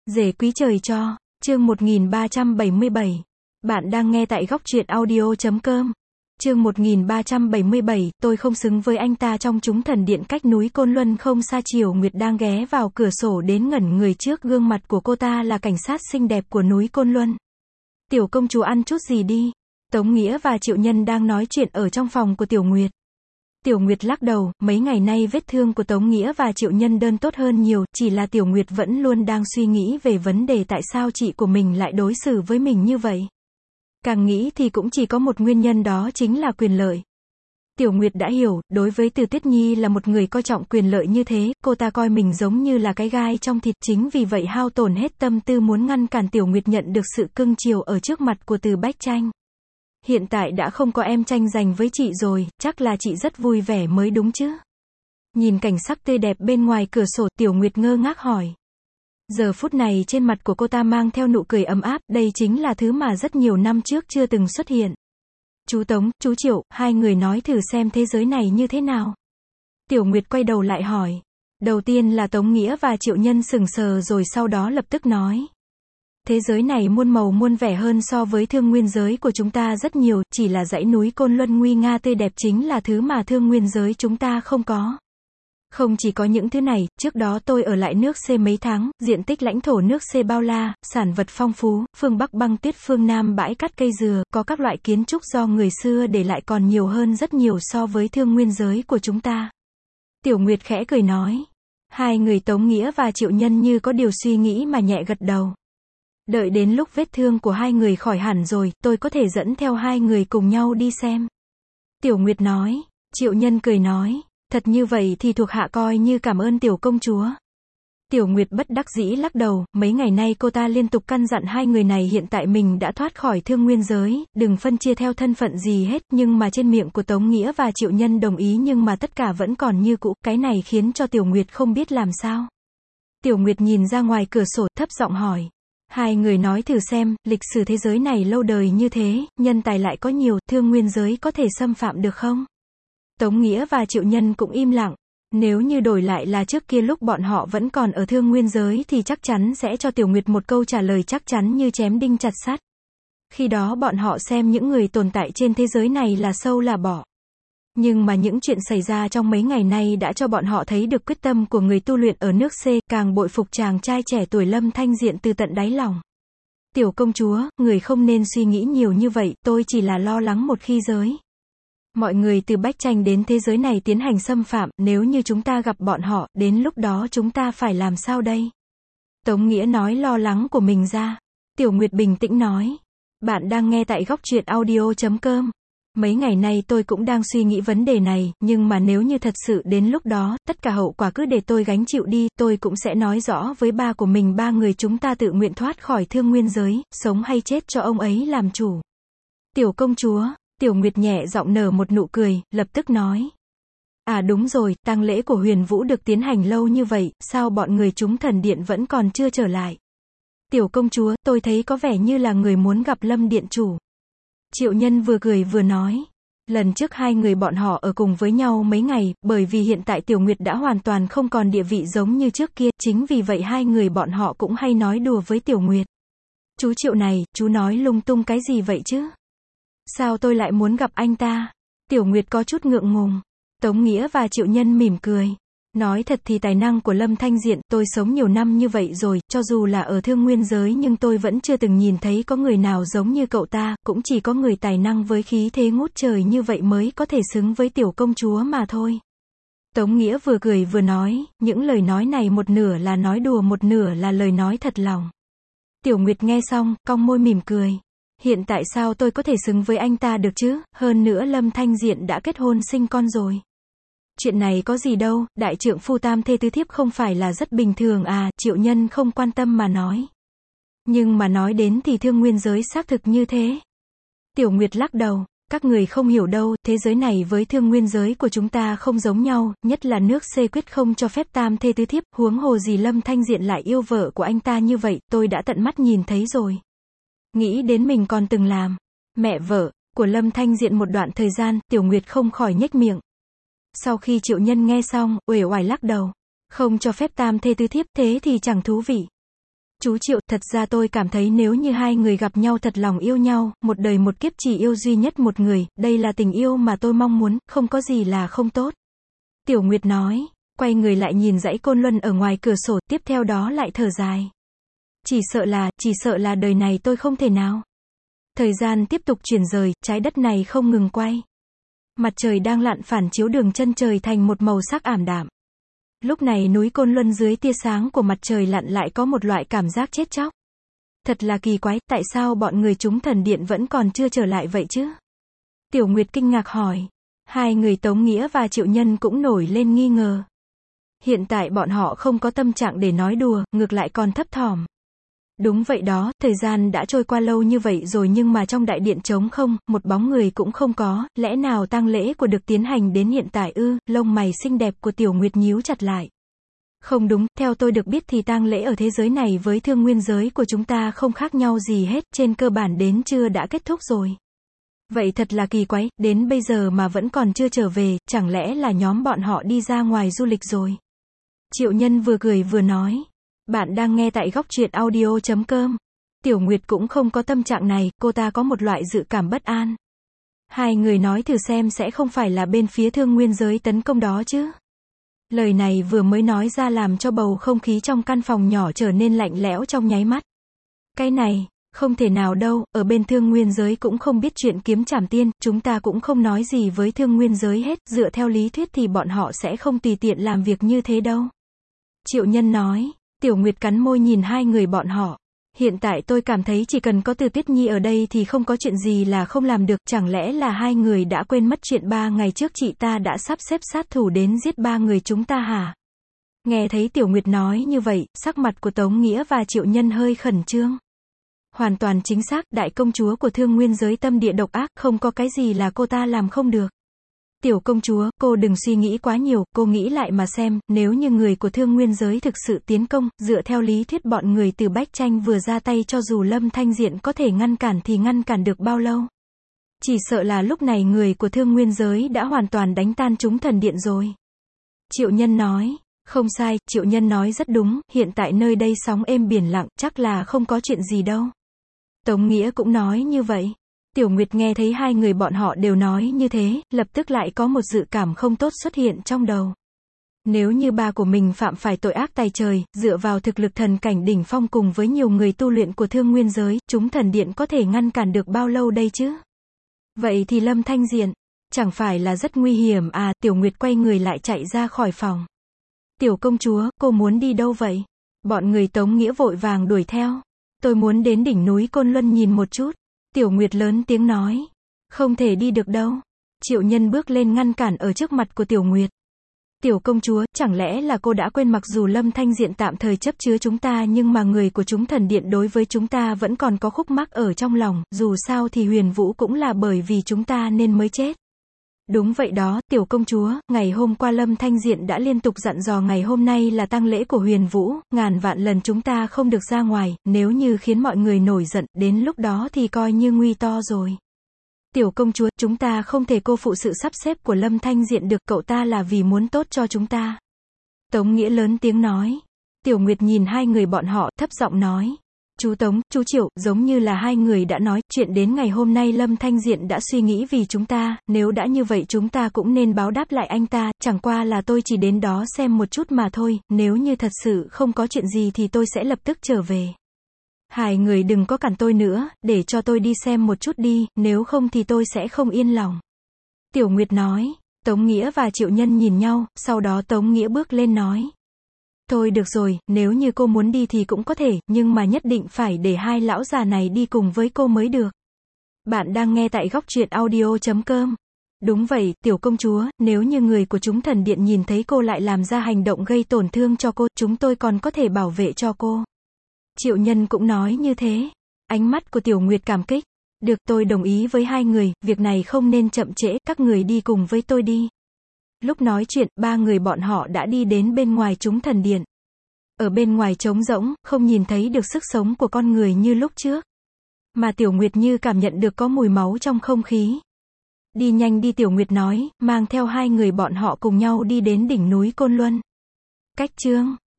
Rể quý trời cho, chương 1377. Bạn đang nghe tại góc truyện audio.com. Chương 1377, tôi không xứng với anh ta. Trong chúng thần điện cách núi Côn Luân không xa, Triều Nguyệt đang ghé vào cửa sổ đến ngẩn người trước gương mặt của cô ta là cảnh sát xinh đẹp của núi Côn Luân. Tiểu công chúa ăn chút gì đi. Tống Nghĩa và Triệu Nhân đang nói chuyện ở trong phòng của Tiểu Nguyệt. Tiểu Nguyệt lắc đầu, mấy ngày nay vết thương của Tống Nghĩa và Triệu Nhân đơn tốt hơn nhiều, chỉ là Tiểu Nguyệt vẫn luôn đang suy nghĩ về vấn đề tại sao chị của mình lại đối xử với mình như vậy. Càng nghĩ thì cũng chỉ có một nguyên nhân, đó chính là quyền lợi. Tiểu Nguyệt đã hiểu, đối với Từ Tuyết Nhi là một người coi trọng quyền lợi như thế, cô ta coi mình giống như là cái gai trong thịt, chính vì vậy hao tổn hết tâm tư muốn ngăn cản Tiểu Nguyệt nhận được sự cưng chiều ở trước mặt của Từ Bách Tranh. Hiện tại đã không có em tranh giành với chị rồi, chắc là chị rất vui vẻ mới đúng chứ. Nhìn cảnh sắc tươi đẹp bên ngoài cửa sổ, Tiểu Nguyệt ngơ ngác hỏi. Giờ phút này trên mặt của cô ta mang theo nụ cười ấm áp, đây chính là thứ mà rất nhiều năm trước chưa từng xuất hiện. Chú Tống, chú Triệu, hai người nói thử xem thế giới này như thế nào. Tiểu Nguyệt quay đầu lại hỏi. Đầu tiên là Tống Nghĩa và Triệu Nhân sững sờ rồi sau đó lập tức nói. Thế giới này muôn màu muôn vẻ hơn so với thương nguyên giới của chúng ta rất nhiều, chỉ là dãy núi Côn Luân nguy nga tươi đẹp chính là thứ mà thương nguyên giới chúng ta không có. Không chỉ có những thứ này, trước đó tôi ở lại nước C mấy tháng, diện tích lãnh thổ nước C bao la, sản vật phong phú, phương Bắc băng tuyết, phương Nam bãi cát cây dừa, có các loại kiến trúc do người xưa để lại còn nhiều hơn rất nhiều so với thương nguyên giới của chúng ta. Tiểu Nguyệt khẽ cười nói. Hai người Tống Nghĩa và Triệu Nhân như có điều suy nghĩ mà nhẹ gật đầu. Đợi đến lúc vết thương của hai người khỏi hẳn rồi, tôi có thể dẫn theo hai người cùng nhau đi xem. Tiểu Nguyệt nói. Triệu Nhân cười nói. Thật như vậy thì thuộc hạ coi như cảm ơn tiểu công chúa. Tiểu Nguyệt bất đắc dĩ lắc đầu, mấy ngày nay cô ta liên tục căn dặn hai người này hiện tại mình đã thoát khỏi thương nguyên giới, đừng phân chia theo thân phận gì hết, nhưng mà trên miệng của Tống Nghĩa và Triệu Nhân đồng ý nhưng mà tất cả vẫn còn như cũ, cái này khiến cho Tiểu Nguyệt không biết làm sao. Tiểu Nguyệt nhìn ra ngoài cửa sổ, thấp giọng hỏi. Hai người nói thử xem, lịch sử thế giới này lâu đời như thế, nhân tài lại có nhiều, thương nguyên giới có thể xâm phạm được không? Tống Nghĩa và Triệu Nhân cũng im lặng. Nếu như đổi lại là trước kia lúc bọn họ vẫn còn ở thương nguyên giới thì chắc chắn sẽ cho Tiểu Nguyệt một câu trả lời chắc chắn như chém đinh chặt sắt. Khi đó bọn họ xem những người tồn tại trên thế giới này là sâu là bỏ. Nhưng mà những chuyện xảy ra trong mấy ngày nay đã cho bọn họ thấy được quyết tâm của người tu luyện ở nước C, càng bội phục chàng trai trẻ tuổi Lâm Thanh Diện từ tận đáy lòng. Tiểu công chúa, người không nên suy nghĩ nhiều như vậy, tôi chỉ là lo lắng một khi giới mọi người từ Bách Tranh đến thế giới này tiến hành xâm phạm, nếu như chúng ta gặp bọn họ, đến lúc đó chúng ta phải làm sao đây? Tống Nghĩa nói lo lắng của mình ra. Tiểu Nguyệt bình tĩnh nói. Bạn đang nghe tại góc truyện audio.com. Mấy ngày nay tôi cũng đang suy nghĩ vấn đề này, nhưng mà nếu như thật sự đến lúc đó, tất cả hậu quả cứ để tôi gánh chịu đi, tôi cũng sẽ nói rõ với ba của mình, ba người chúng ta tự nguyện thoát khỏi thương nguyên giới, sống hay chết cho ông ấy làm chủ. Tiểu công chúa. Tiểu Nguyệt nhẹ giọng nở một nụ cười, lập tức nói. À đúng rồi, tang lễ của Huyền Vũ được tiến hành lâu như vậy, sao bọn người chúng thần điện vẫn còn chưa trở lại? Tiểu công chúa, tôi thấy có vẻ như là người muốn gặp Lâm điện chủ. Triệu Nhân vừa cười vừa nói. Lần trước hai người bọn họ ở cùng với nhau mấy ngày, bởi vì hiện tại Tiểu Nguyệt đã hoàn toàn không còn địa vị giống như trước kia, chính vì vậy hai người bọn họ cũng hay nói đùa với Tiểu Nguyệt. Chú Triệu này, chú nói lung tung cái gì vậy chứ? Sao tôi lại muốn gặp anh ta? Tiểu Nguyệt có chút ngượng ngùng. Tống Nghĩa và Triệu Nhân mỉm cười. Nói thật thì tài năng của Lâm Thanh Diện, tôi sống nhiều năm như vậy rồi, cho dù là ở thương nguyên giới nhưng tôi vẫn chưa từng nhìn thấy có người nào giống như cậu ta, cũng chỉ có người tài năng với khí thế ngút trời như vậy mới có thể xứng với tiểu công chúa mà thôi. Tống Nghĩa vừa cười vừa nói, những lời nói này một nửa là nói đùa một nửa là lời nói thật lòng. Tiểu Nguyệt nghe xong, cong môi mỉm cười. Hiện tại sao tôi có thể xứng với anh ta được chứ, hơn nữa Lâm Thanh Diện đã kết hôn sinh con rồi. Chuyện này có gì đâu, đại trượng phu tam thê tứ thiếp không phải là rất bình thường à, Triệu Nhân không quan tâm mà nói. Nhưng mà nói đến thì thương nguyên giới xác thực như thế. Tiểu Nguyệt lắc đầu, các người không hiểu đâu, thế giới này với thương nguyên giới của chúng ta không giống nhau, nhất là nước C quyết không cho phép tam thê tứ thiếp, huống hồ gì Lâm Thanh Diện lại yêu vợ của anh ta như vậy, tôi đã tận mắt nhìn thấy rồi. Nghĩ đến mình còn từng làm mẹ vợ của Lâm Thanh Diện một đoạn thời gian, Tiểu Nguyệt không khỏi nhếch miệng. Sau khi Triệu Nhân nghe xong, uể oải lắc đầu. Không cho phép tam thê tứ thiếp, thế thì chẳng thú vị. Chú Triệu, thật ra tôi cảm thấy nếu như hai người gặp nhau thật lòng yêu nhau, một đời một kiếp chỉ yêu duy nhất một người, đây là tình yêu mà tôi mong muốn, không có gì là không tốt. Tiểu Nguyệt nói, quay người lại nhìn dãy Côn Luân ở ngoài cửa sổ, tiếp theo đó lại thở dài. Chỉ sợ là đời này tôi không thể nào. Thời gian tiếp tục chuyển rời, trái đất này không ngừng quay. Mặt trời đang lặn phản chiếu đường chân trời thành một màu sắc ảm đạm. Lúc này núi Côn Luân dưới tia sáng của mặt trời lặn lại có một loại cảm giác chết chóc. Thật là kỳ quái, tại sao bọn người chúng thần điện vẫn còn chưa trở lại vậy chứ? Tiểu Nguyệt kinh ngạc hỏi. Hai người Tống Nghĩa và Triệu Nhân cũng nổi lên nghi ngờ. Hiện tại bọn họ không có tâm trạng để nói đùa, ngược lại còn thấp thỏm. Đúng vậy đó, thời gian đã trôi qua lâu như vậy rồi nhưng mà trong đại điện trống không, một bóng người cũng không có, lẽ nào tang lễ của được tiến hành đến hiện tại ư? Lông mày xinh đẹp của Tiểu Nguyệt nhíu chặt lại. Không đúng, theo tôi được biết thì tang lễ ở thế giới này với thương nguyên giới của chúng ta không khác nhau gì hết, trên cơ bản đến trưa đã kết thúc rồi. Vậy thật là kỳ quái, đến bây giờ mà vẫn còn chưa trở về, chẳng lẽ là nhóm bọn họ đi ra ngoài du lịch rồi? Triệu Nhân vừa cười vừa nói. Bạn đang nghe tại góc truyện audio.com. Tiểu Nguyệt cũng không có tâm trạng này, cô ta có một loại dự cảm bất an. Hai người nói thử xem sẽ không phải là bên phía thương nguyên giới tấn công đó chứ. Lời này vừa mới nói ra làm cho bầu không khí trong căn phòng nhỏ trở nên lạnh lẽo trong nháy mắt. Cái này, không thể nào đâu, ở bên thương nguyên giới cũng không biết chuyện kiếm trảm tiên, chúng ta cũng không nói gì với thương nguyên giới hết, dựa theo lý thuyết thì bọn họ sẽ không tùy tiện làm việc như thế đâu. Triệu Nhân nói. Tiểu Nguyệt cắn môi nhìn hai người bọn họ. Hiện tại tôi cảm thấy chỉ cần có Từ Tuyết Nhi ở đây thì không có chuyện gì là không làm được, chẳng lẽ là hai người đã quên mất chuyện 3 ngày trước chị ta đã sắp xếp sát thủ đến giết 3 người chúng ta hả? Nghe thấy Tiểu Nguyệt nói như vậy, sắc mặt của Tống Nghĩa và Triệu Nhân hơi khẩn trương. Hoàn toàn chính xác, đại công chúa của thương nguyên giới tâm địa độc ác, không có cái gì là cô ta làm không được. Tiểu công chúa, cô đừng suy nghĩ quá nhiều, cô nghĩ lại mà xem, nếu như người của thương nguyên giới thực sự tiến công, dựa theo lý thuyết bọn người từ Bách Tranh vừa ra tay cho dù Lâm Thanh Diện có thể ngăn cản thì ngăn cản được bao lâu? Chỉ sợ là lúc này người của thương nguyên giới đã hoàn toàn đánh tan chúng thần điện rồi. Triệu Nhân nói, không sai, Triệu Nhân nói rất đúng, hiện tại nơi đây sóng êm biển lặng, chắc là không có chuyện gì đâu. Tống Nghĩa cũng nói như vậy. Tiểu Nguyệt nghe thấy hai người bọn họ đều nói như thế, lập tức lại có một dự cảm không tốt xuất hiện trong đầu. Nếu như ba của mình phạm phải tội ác tày trời, dựa vào thực lực thần cảnh đỉnh phong cùng với nhiều người tu luyện của thương nguyên giới, chúng thần điện có thể ngăn cản được bao lâu đây chứ? Vậy thì Lâm Thanh Diện, chẳng phải là rất nguy hiểm à? Tiểu Nguyệt quay người lại chạy ra khỏi phòng. Tiểu công chúa, cô muốn đi đâu vậy? Bọn người Tống Nghĩa vội vàng đuổi theo. Tôi muốn đến đỉnh núi Côn Luân nhìn một chút. Tiểu Nguyệt lớn tiếng nói. Không thể đi được đâu. Triệu Nhân bước lên ngăn cản ở trước mặt của Tiểu Nguyệt. Tiểu công chúa, chẳng lẽ là cô đã quên mặc dù Lâm Thanh Diện tạm thời chấp chứa chúng ta nhưng mà người của chúng thần điện đối với chúng ta vẫn còn có khúc mắc ở trong lòng, dù sao thì Huyền Vũ cũng là bởi vì chúng ta nên mới chết. Đúng vậy đó, tiểu công chúa, ngày hôm qua Lâm Thanh Diện đã liên tục dặn dò ngày hôm nay là tang lễ của Huyền Vũ, ngàn vạn lần chúng ta không được ra ngoài, nếu như khiến mọi người nổi giận, đến lúc đó thì coi như nguy to rồi. Tiểu công chúa, chúng ta không thể cô phụ sự sắp xếp của Lâm Thanh Diện được, cậu ta là vì muốn tốt cho chúng ta. Tống Nghĩa lớn tiếng nói. Tiểu Nguyệt nhìn hai người bọn họ, thấp giọng nói. Chú Tống, chú Triệu, giống như là hai người đã nói, chuyện đến ngày hôm nay Lâm Thanh Diện đã suy nghĩ vì chúng ta, nếu đã như vậy chúng ta cũng nên báo đáp lại anh ta, chẳng qua là tôi chỉ đến đó xem một chút mà thôi, nếu như thật sự không có chuyện gì thì tôi sẽ lập tức trở về. Hai người đừng có cản tôi nữa, để cho tôi đi xem một chút đi, nếu không thì tôi sẽ không yên lòng. Tiểu Nguyệt nói. Tống Nghĩa và Triệu Nhân nhìn nhau, sau đó Tống Nghĩa bước lên nói. Thôi được rồi, nếu như cô muốn đi thì cũng có thể, nhưng mà nhất định phải để hai lão già này đi cùng với cô mới được. Bạn đang nghe tại góc truyện audio.com. Đúng vậy, tiểu công chúa, nếu như người của chúng thần điện nhìn thấy cô lại làm ra hành động gây tổn thương cho cô, chúng tôi còn có thể bảo vệ cho cô. Triệu Nhân cũng nói như thế. Ánh mắt của Tiểu Nguyệt cảm kích. Được, tôi đồng ý với hai người, việc này không nên chậm trễ, các người đi cùng với tôi đi. Lúc nói chuyện, ba người bọn họ đã đi đến bên ngoài chúng thần điện. Ở bên ngoài trống rỗng, không nhìn thấy được sức sống của con người như lúc trước. Mà Tiểu Nguyệt như cảm nhận được có mùi máu trong không khí. Đi nhanh đi, Tiểu Nguyệt nói, mang theo hai người bọn họ cùng nhau đi đến đỉnh núi Côn Luân. Cách chương